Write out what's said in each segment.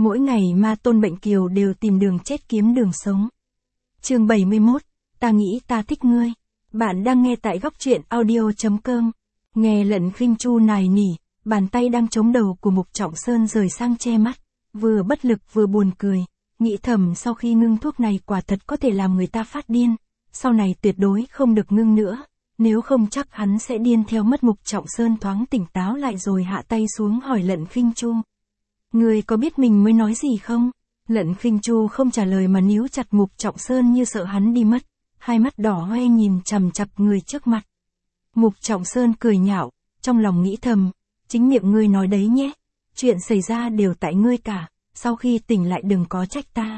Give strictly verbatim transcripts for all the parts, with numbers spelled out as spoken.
Mỗi ngày ma tôn bệnh kiều đều tìm đường chết kiếm đường sống. Chương bảy mươi mốt, ta nghĩ ta thích ngươi. Bạn đang nghe tại góc truyện audio chấm com. Nghe Lận Khinh Chu nài nỉ, bàn tay đang chống đầu của Mục Trọng Sơn rời sang che mắt, vừa bất lực vừa buồn cười, nghĩ thầm sau khi ngưng thuốc này quả thật có thể làm người ta phát điên, sau này tuyệt đối không được ngưng nữa, nếu không chắc hắn sẽ điên theo mất. Mục Trọng Sơn thoáng tỉnh táo lại rồi hạ tay xuống hỏi Lận Khinh Chu. Ngươi có biết mình mới nói gì không? Lận Khinh Chu không trả lời mà níu chặt Mục Trọng Sơn như sợ hắn đi mất, hai mắt đỏ hoe nhìn chằm chằm người trước mặt. Mục Trọng Sơn cười nhạo, trong lòng nghĩ thầm, chính miệng ngươi nói đấy nhé, chuyện xảy ra đều tại ngươi cả, sau khi tỉnh lại đừng có trách ta.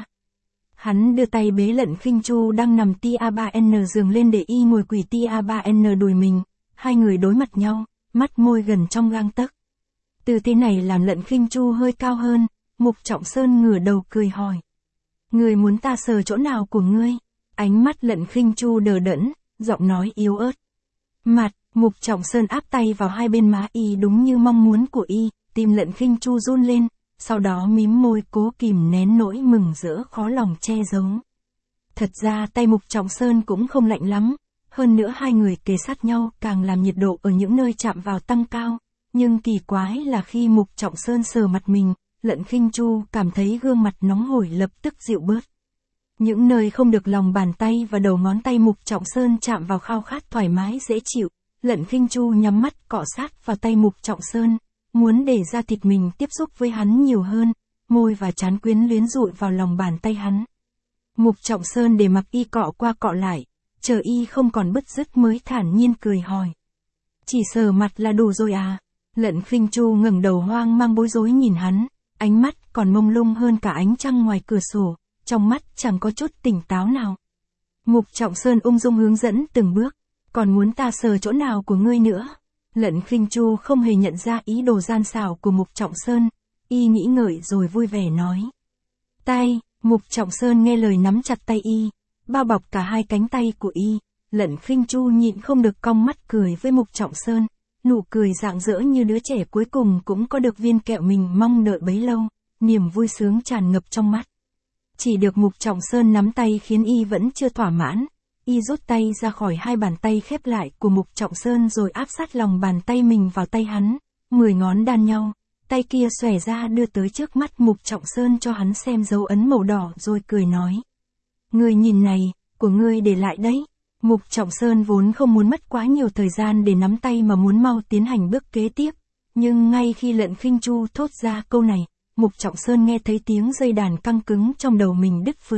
Hắn đưa tay bế Lận Khinh Chu đang nằm tia ba n giường lên để y ngồi quỳ tia ba n đùi mình, hai người đối mặt nhau, mắt môi gần trong gang tấc. Từ thế này làm Lận Khinh Chu hơi cao hơn, Mục Trọng Sơn ngửa đầu cười hỏi. Ngươi muốn ta sờ chỗ nào của ngươi? Ánh mắt Lận Khinh Chu đờ đẫn, giọng nói yếu ớt. Mặt, Mục Trọng Sơn áp tay vào hai bên má y đúng như mong muốn của y, tim Lận Khinh Chu run lên, sau đó mím môi cố kìm nén nỗi mừng rỡ khó lòng che giấu. Thật ra tay Mục Trọng Sơn cũng không lạnh lắm, hơn nữa hai người kề sát nhau càng làm nhiệt độ ở những nơi chạm vào tăng cao. Nhưng kỳ quái là khi Mục Trọng Sơn sờ mặt mình, Lận Khinh Chu cảm thấy gương mặt nóng hổi lập tức dịu bớt. Những nơi không được lòng bàn tay và đầu ngón tay Mục Trọng Sơn chạm vào khao khát thoải mái dễ chịu, Lận Khinh Chu nhắm mắt cọ sát vào tay Mục Trọng Sơn, muốn để da thịt mình tiếp xúc với hắn nhiều hơn, môi và trán quyến luyến dụi vào lòng bàn tay hắn. Mục Trọng Sơn để mặc y cọ qua cọ lại, chờ y không còn bứt rứt mới thản nhiên cười hỏi. Chỉ sờ mặt là đủ rồi à? Lận Khinh Chu ngẩng đầu hoang mang bối rối nhìn hắn, ánh mắt còn mông lung hơn cả ánh trăng ngoài cửa sổ, trong mắt chẳng có chút tỉnh táo nào. Mục Trọng Sơn ung dung hướng dẫn từng bước, còn muốn ta sờ chỗ nào của ngươi nữa? Lận Khinh Chu không hề nhận ra ý đồ gian xảo của Mục Trọng Sơn, y nghĩ ngợi rồi vui vẻ nói. Tay, Mục Trọng Sơn nghe lời nắm chặt tay y, bao bọc cả hai cánh tay của y, Lận Khinh Chu nhịn không được cong mắt cười với Mục Trọng Sơn. Nụ cười rạng rỡ như đứa trẻ cuối cùng cũng có được viên kẹo mình mong đợi bấy lâu, niềm vui sướng tràn ngập trong mắt. Chỉ được Mục Trọng Sơn nắm tay khiến y vẫn chưa thỏa mãn, y rút tay ra khỏi hai bàn tay khép lại của Mục Trọng Sơn rồi áp sát lòng bàn tay mình vào tay hắn, mười ngón đan nhau, tay kia xòe ra đưa tới trước mắt Mục Trọng Sơn cho hắn xem dấu ấn màu đỏ rồi cười nói. Ngươi nhìn này, của ngươi để lại đấy. Mục Trọng Sơn vốn không muốn mất quá nhiều thời gian để nắm tay mà muốn mau tiến hành bước kế tiếp, nhưng ngay khi Lận Khinh Chu thốt ra câu này, Mục Trọng Sơn nghe thấy tiếng dây đàn căng cứng trong đầu mình đứt phượt.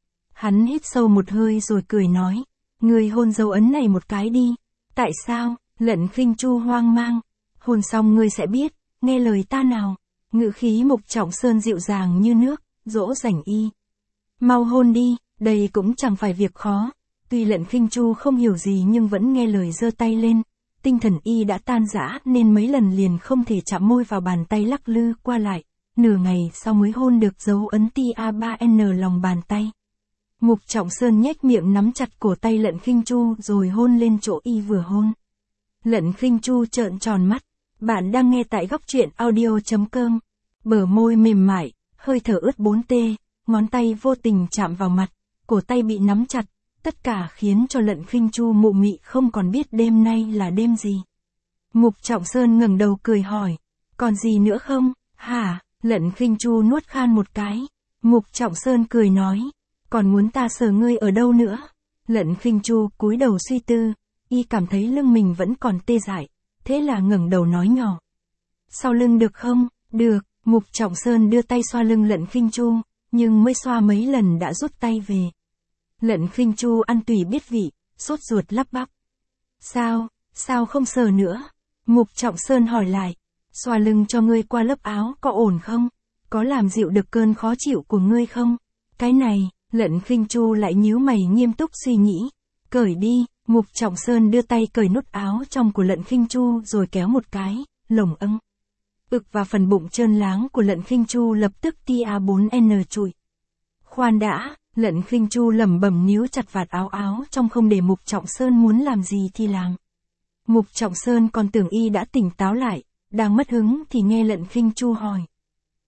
Hắn hít sâu một hơi rồi cười nói, ngươi hôn dấu ấn này một cái đi. Tại sao? Lận Khinh Chu hoang mang. Hôn xong ngươi sẽ biết, nghe lời ta nào. Ngữ khí Mục Trọng Sơn dịu dàng như nước, dỗ dành y. Mau hôn đi, đây cũng chẳng phải việc khó. Tuy Lận Khinh Chu không hiểu gì nhưng vẫn nghe lời giơ tay lên, tinh thần y đã tan rã nên mấy lần liền không thể chạm môi vào bàn tay lắc lư qua lại, nửa ngày sau mới hôn được dấu ấn tia ba n lòng bàn tay. Mục Trọng Sơn nhếch miệng nắm chặt cổ tay Lận Khinh Chu rồi hôn lên chỗ y vừa hôn. Lận Khinh Chu trợn tròn mắt, bạn đang nghe tại góc truyện audio chấm com, bờ môi mềm mại, hơi thở ướt bốn tê, ngón tay vô tình chạm vào mặt, cổ tay bị nắm chặt. Tất cả khiến cho Lận Khinh Chu mụ mị không còn biết đêm nay là đêm gì. Mục Trọng Sơn ngẩng đầu cười hỏi, còn gì nữa không? Hả? Lận Khinh Chu nuốt khan một cái. Mục Trọng Sơn cười nói, còn muốn ta sờ ngươi ở đâu nữa? Lận Khinh Chu cúi đầu suy tư, y cảm thấy lưng mình vẫn còn tê dại, thế là ngẩng đầu nói nhỏ. Sau lưng được không? Được. Mục Trọng Sơn đưa tay xoa lưng Lận Khinh Chu, nhưng mới xoa mấy lần đã rút tay về. Lận Khinh Chu ăn tùy biết vị, sốt ruột lắp bắp. Sao, sao không sờ nữa? Mục Trọng Sơn hỏi lại, xoa lưng cho ngươi qua lớp áo có ổn không? Có làm dịu được cơn khó chịu của ngươi không? Cái này, Lận Khinh Chu lại nhíu mày nghiêm túc suy nghĩ. Cởi đi, Mục Trọng Sơn đưa tay cởi nút áo trong của Lận Khinh Chu rồi kéo một cái, lồng âng. Ực và phần bụng trơn láng của Lận Khinh Chu lập tức tia bốn n trụi. Khoan đã. Lận Khinh Chu lẩm bẩm níu chặt vạt áo áo trong không để Mục Trọng Sơn muốn làm gì thì làm. Mục Trọng Sơn còn tưởng y đã tỉnh táo lại, đang mất hứng thì nghe Lận Khinh Chu hỏi.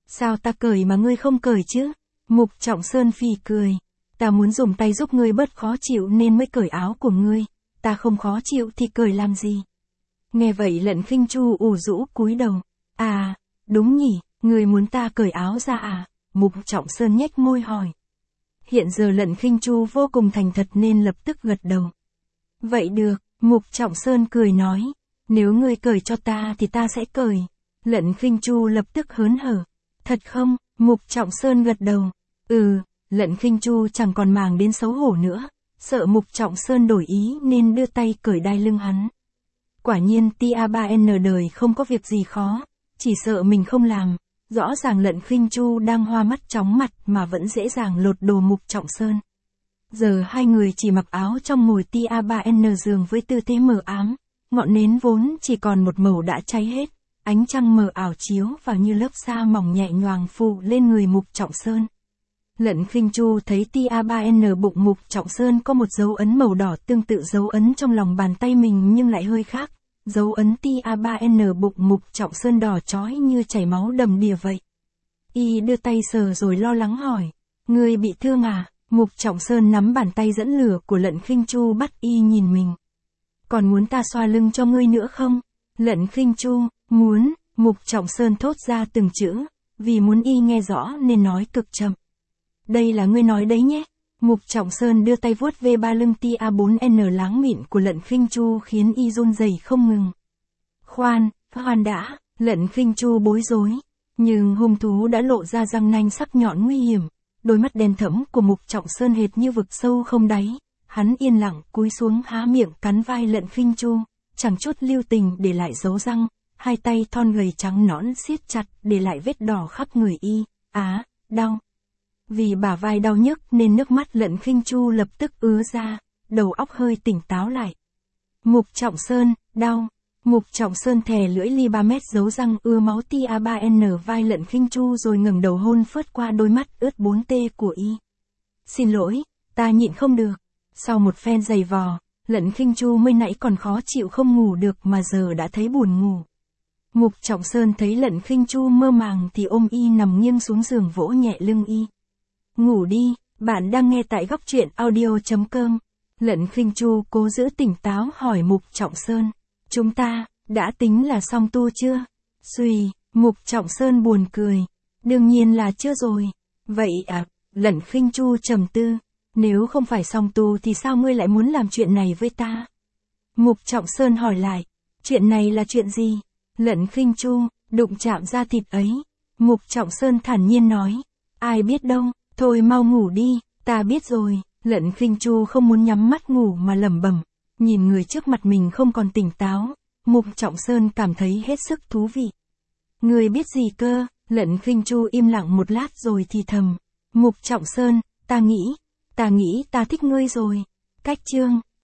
Sao ta cởi mà ngươi không cởi chứ? Mục Trọng Sơn phì cười. Ta muốn dùng tay giúp ngươi bớt khó chịu nên mới cởi áo của ngươi, ta không khó chịu thì cởi làm gì? Nghe vậy Lận Khinh Chu ủ rũ cúi đầu. À, đúng nhỉ, ngươi muốn ta cởi áo ra à? Mục Trọng Sơn nhếch môi hỏi. Hiện giờ Lận Khinh Chu vô cùng thành thật nên lập tức gật đầu. Vậy được, Mục Trọng Sơn cười nói. Nếu ngươi cởi cho ta thì ta sẽ cởi. Lận Khinh Chu lập tức hớn hở. Thật không? Mục Trọng Sơn gật đầu. Ừ, Lận Khinh Chu chẳng còn màng đến xấu hổ nữa. Sợ Mục Trọng Sơn đổi ý nên đưa tay cởi đai lưng hắn. Quả nhiên tia ba N đời không có việc gì khó. Chỉ sợ mình không làm. Rõ ràng Lận Khinh Chu đang hoa mắt chóng mặt mà vẫn dễ dàng lột đồ Mục Trọng Sơn. Giờ hai người chỉ mặc áo trong ngồi tia ba N giường với tư thế mờ ám. Ngọn nến vốn chỉ còn một màu đã cháy hết. Ánh trăng mờ ảo chiếu vào như lớp sa mỏng nhẹ nhoàng phủ lên người Mục Trọng Sơn. Lận Khinh Chu thấy tia ba N bụng Mục Trọng Sơn có một dấu ấn màu đỏ tương tự dấu ấn trong lòng bàn tay mình nhưng lại hơi khác. Dấu ấn tia ba N bụng Mục Trọng Sơn đỏ chói như chảy máu đầm đìa vậy. Y đưa tay sờ rồi lo lắng hỏi. Ngươi bị thương à? Mục Trọng Sơn nắm bàn tay dẫn lửa của Lận Khinh Chu bắt Y nhìn mình. Còn muốn ta xoa lưng cho ngươi nữa không? Lận Khinh Chu, muốn, Mục Trọng Sơn thốt ra từng chữ, vì muốn Y nghe rõ nên nói cực chậm. Đây là ngươi nói đấy nhé. Mục Trọng Sơn đưa tay vuốt về ba lưng tia bốn N láng mịn của Lận Khinh Chu khiến Y run rẩy không ngừng. Khoan, khoan đã, Lận Khinh Chu bối rối. Nhưng hung thú đã lộ ra răng nanh sắc nhọn nguy hiểm. Đôi mắt đen thẫm của Mục Trọng Sơn hệt như vực sâu không đáy. Hắn yên lặng cúi xuống há miệng cắn vai Lận Khinh Chu, chẳng chút lưu tình để lại dấu răng. Hai tay thon gầy trắng nõn siết chặt để lại vết đỏ khắp người Y. Á, đau. Vì bả vai đau nhức nên nước mắt Lận Khinh Chu lập tức ứa ra, đầu óc hơi tỉnh táo lại. Mục Trọng Sơn, đau. Mục Trọng Sơn thè lưỡi ly ba mét dấu răng ưa máu tia ba N vai Lận Khinh Chu rồi ngẩng đầu hôn phớt qua đôi mắt ướt bốn T của Y. Xin lỗi, ta nhịn không được. Sau một phen giày vò, Lận Khinh Chu mới nãy còn khó chịu không ngủ được mà giờ đã thấy buồn ngủ. Mục Trọng Sơn thấy Lận Khinh Chu mơ màng thì ôm Y nằm nghiêng xuống giường vỗ nhẹ lưng Y. Ngủ đi, bạn đang nghe tại góc truyện audio chấm com. Lận Khinh Chu cố giữ tỉnh táo hỏi Mục Trọng Sơn. Chúng ta, đã tính là xong tu chưa? Xùy, Mục Trọng Sơn buồn cười. Đương nhiên là chưa rồi. Vậy à, Lận Khinh Chu trầm tư. Nếu không phải xong tu thì sao ngươi lại muốn làm chuyện này với ta? Mục Trọng Sơn hỏi lại. Chuyện này là chuyện gì? Lận Khinh Chu, đụng chạm da thịt ấy. Mục Trọng Sơn thản nhiên nói. Ai biết đâu, thôi mau ngủ đi, ta biết rồi. Lận Khinh Chu không muốn nhắm mắt ngủ mà lẩm bẩm. Nhìn người trước mặt mình không còn tỉnh táo. Mục Trọng Sơn cảm thấy hết sức thú vị. Ngươi biết gì cơ? Lận Khinh Chu im lặng một lát rồi thì thầm. Mục Trọng Sơn, ta nghĩ, ta nghĩ ta thích ngươi rồi. Cách chương.